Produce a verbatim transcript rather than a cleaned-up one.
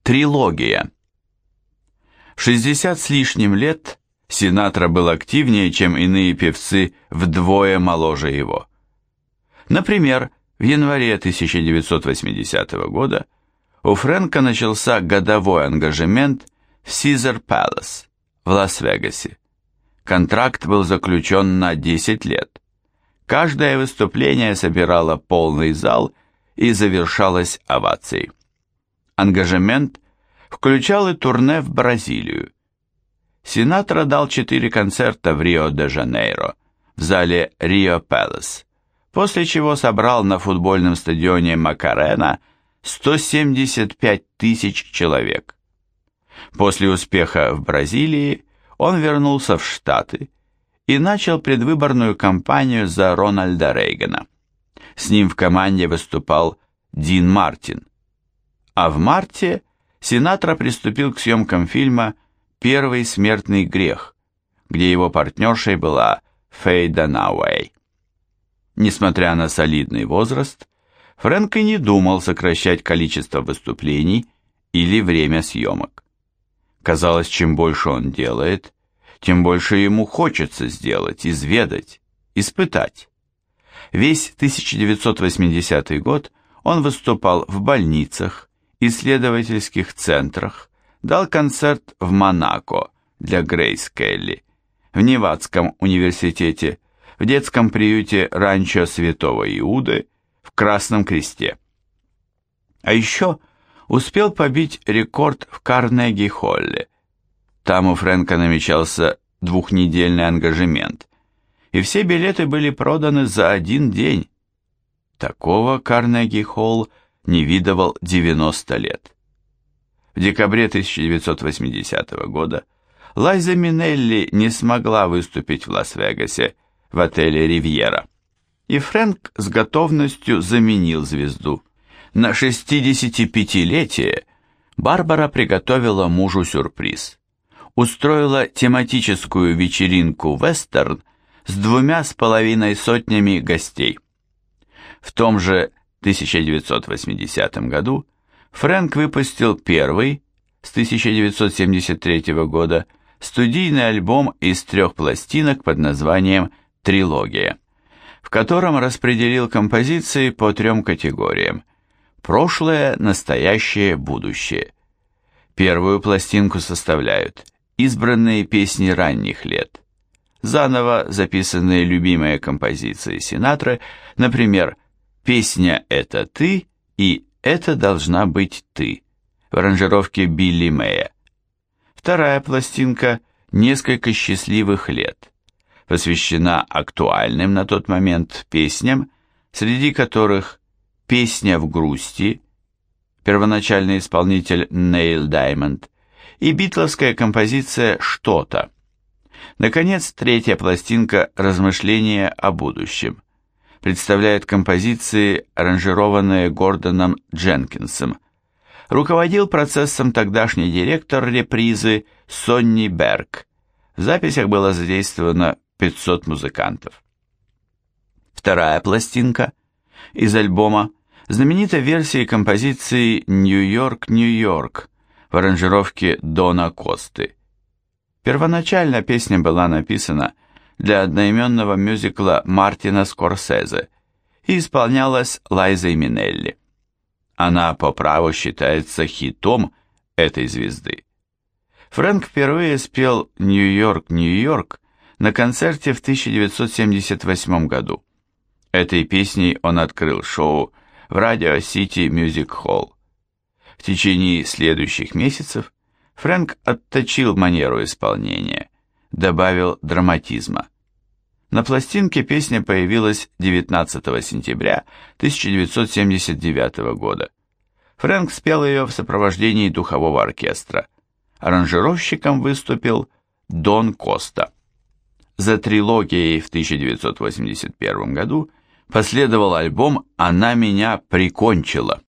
Трилогия. В шестьдесят с лишним лет Синатра был активнее, чем иные певцы вдвое моложе его. Например, в январе тысяча девятьсот восьмидесятого года у Фрэнка начался годовой ангажемент в Caesars Palace в Лас-Вегасе. Контракт был заключен на десять лет. Каждое выступление собирало полный зал и завершалось овацией. Ангажемент включал и турне в Бразилию. Синатра дал четыре концерта в Рио-де-Жанейро, в зале Рио Пэлас, после чего собрал на футбольном стадионе Макарена сто семьдесят пять тысяч человек. После успеха в Бразилии он вернулся в Штаты и начал предвыборную кампанию за Рональда Рейгана. С ним в команде выступал Дин Мартин. А в марте Синатра приступил к съемкам фильма «Первый смертный грех», где его партнершей была Фэй Данауэй. Несмотря на солидный возраст, Фрэнк и не думал сокращать количество выступлений или время съемок. Казалось, чем больше он делает, тем больше ему хочется сделать, изведать, испытать. Весь тысяча девятьсот восьмидесятый год он выступал в больницах, исследовательских центрах, дал концерт в Монако для Грейс Келли, в Невадском университете, в детском приюте Ранчо Святого Иуды, в Красном Кресте. А еще успел побить рекорд в Карнеги-Холле. Там у Фрэнка намечался двухнедельный ангажемент, и все билеты были проданы за один день. Такого Карнеги-Холл не видывал девяносто лет. В декабре тысяча девятьсот восьмидесятого года Лайза Минелли не смогла выступить в Лас-Вегасе в отеле «Ривьера», и Фрэнк с готовностью заменил звезду. На шестидесятипятилетие Барбара приготовила мужу сюрприз. Устроила тематическую вечеринку «Вестерн» с двумя с половиной сотнями гостей. В том же тысяча девятьсот восьмидесятом году Фрэнк выпустил первый, с тысяча девятьсот семьдесят третьего года, студийный альбом из трех пластинок под названием «Трилогия», в котором распределил композиции по трем категориям: прошлое, настоящее, будущее. Первую пластинку составляют избранные песни ранних лет, заново записанные любимые композиции Синатры, например, «Песня – это ты» и «Это должна быть ты» в аранжировке Билли Мэя. Вторая пластинка «Несколько счастливых лет» посвящена актуальным на тот момент песням, среди которых «Песня в грусти», первоначальный исполнитель Нейл Даймонд, и битловская композиция «Что-то». Наконец, третья пластинка «Размышления о будущем» представляет композиции, аранжированные Гордоном Дженкинсом. Руководил процессом тогдашний директор репризы Сонни Берг. В записях было задействовано пятьсот музыкантов. Вторая пластинка из альбома знаменита версией композиции «Нью-Йорк, Нью-Йорк» в аранжировке Дона Косты. Первоначально песня была написана для одноименного мюзикла Мартина Скорсезе и исполнялась Лайзой Минелли. Она по праву считается хитом этой звезды. Фрэнк впервые спел «Нью-Йорк, Нью-Йорк» на концерте в тысяча девятьсот семьдесят восьмом году. Этой песней он открыл шоу в Radio City Music Hall. В течение следующих месяцев Фрэнк отточил манеру исполнения, добавил драматизма. На пластинке песня появилась девятнадцатого сентября тысяча девятьсот семьдесят девятого года. Фрэнк спел ее в сопровождении духового оркестра. Аранжировщиком выступил Дон Коста. За трилогией в тысяча девятьсот восемьдесят первом году последовал альбом «Она меня прикончила».